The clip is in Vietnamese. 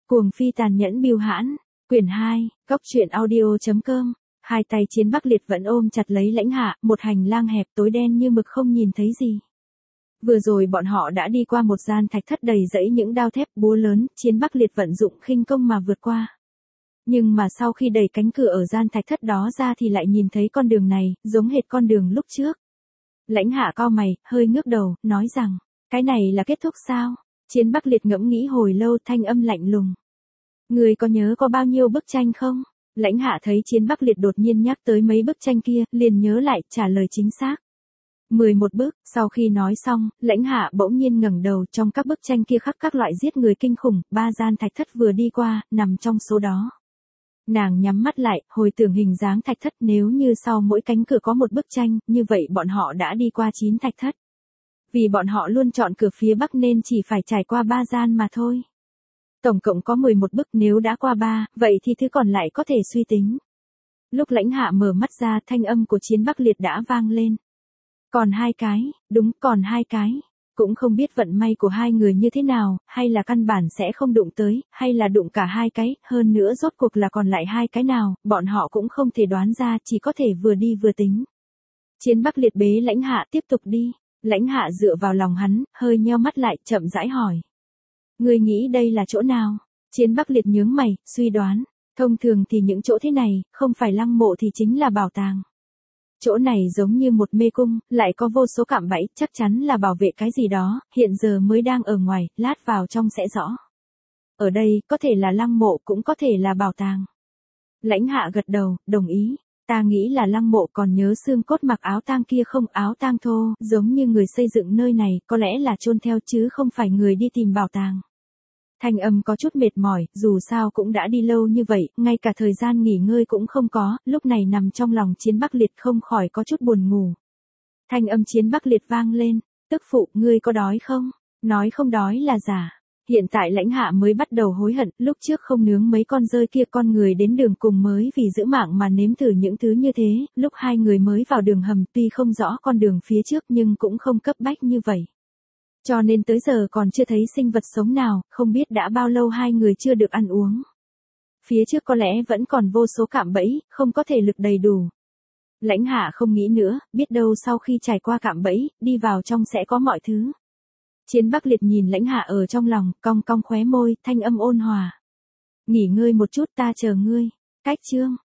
Cuồng phi tàn nhẫn bưu hãn, quyển 2, góc truyện audio.com. Hai tay Chiến Bắc Liệt vẫn ôm chặt lấy Lãnh Hạ, một hành lang hẹp tối đen như mực không nhìn thấy gì. Vừa rồi bọn họ đã đi qua một gian thạch thất đầy rẫy những đao thép búa lớn, Chiến Bắc Liệt vận dụng khinh công mà vượt qua. Nhưng mà sau khi đẩy cánh cửa ở gian thạch thất đó ra thì lại nhìn thấy con đường này, giống hệt con đường lúc trước. Lãnh Hạ cau mày, hơi ngước đầu, nói rằng, cái này là kết thúc sao? Chiến Bắc Liệt ngẫm nghĩ hồi lâu, thanh âm lạnh lùng. Người có nhớ có bao nhiêu bức tranh không? Lãnh Hạ thấy Chiến Bắc Liệt đột nhiên nhắc tới mấy bức tranh kia, liền nhớ lại, trả lời chính xác. 11 bức, sau khi nói xong, Lãnh Hạ bỗng nhiên ngẩng đầu, trong các bức tranh kia khắc các loại giết người kinh khủng, 3 gian thạch thất vừa đi qua, nằm trong số đó. Nàng nhắm mắt lại, hồi tưởng hình dáng thạch thất, nếu như sau mỗi cánh cửa có một bức tranh, như vậy bọn họ đã đi qua 9 thạch thất. Vì bọn họ luôn chọn cửa phía bắc nên chỉ phải trải qua 3 gian mà thôi. Tổng cộng có 11 bức, nếu đã qua 3, vậy thì thứ còn lại có thể suy tính. Lúc Lãnh Hạ mở mắt ra, thanh âm của Chiến Bắc Liệt đã vang lên. Còn 2 cái, đúng, còn 2 cái. Cũng không biết vận may của hai người như thế nào, hay là căn bản sẽ không đụng tới, hay là đụng cả 2 cái, hơn nữa rốt cuộc là còn lại 2 cái nào, bọn họ cũng không thể đoán ra, chỉ có thể vừa đi vừa tính. Chiến Bắc Liệt bế Lãnh Hạ tiếp tục đi. Lãnh Hạ dựa vào lòng hắn, hơi nheo mắt lại, chậm rãi hỏi. Ngươi nghĩ đây là chỗ nào? Chiến Bắc Liệt nhướng mày, suy đoán. Thông thường thì những chỗ thế này, không phải lăng mộ thì chính là bảo tàng. Chỗ này giống như một mê cung, lại có vô số cạm bẫy, chắc chắn là bảo vệ cái gì đó, hiện giờ mới đang ở ngoài, lát vào trong sẽ rõ. Ở đây, có thể là lăng mộ, cũng có thể là bảo tàng. Lãnh Hạ gật đầu, đồng ý. Ta nghĩ là lăng mộ, còn nhớ xương cốt mặc áo tang kia không? Áo tang thô, giống như người xây dựng nơi này, có lẽ là chôn theo chứ không phải người đi tìm bảo tàng. Thanh âm có chút mệt mỏi, dù sao cũng đã đi lâu như vậy, ngay cả thời gian nghỉ ngơi cũng không có, lúc này nằm trong lòng Chiến Bắc Liệt không khỏi có chút buồn ngủ. Thanh âm Chiến Bắc Liệt vang lên, tức phụ, ngươi có đói không? Nói không đói là giả. Hiện tại Lãnh Hạ mới bắt đầu hối hận, lúc trước không nướng mấy con dơi kia, con người đến đường cùng mới vì giữ mạng mà nếm thử những thứ như thế, lúc hai người mới vào đường hầm tuy không rõ con đường phía trước nhưng cũng không cấp bách như vậy. Cho nên tới giờ còn chưa thấy sinh vật sống nào, không biết đã bao lâu hai người chưa được ăn uống. Phía trước có lẽ vẫn còn vô số cạm bẫy, không có thể lực đầy đủ. Lãnh Hạ không nghĩ nữa, biết đâu sau khi trải qua cạm bẫy, đi vào trong sẽ có mọi thứ. Chiến Bắc Liệt nhìn Lãnh Hạ ở trong lòng, cong cong khóe môi, thanh âm ôn hòa. Nghỉ ngơi một chút, ta chờ ngươi. Cách chương.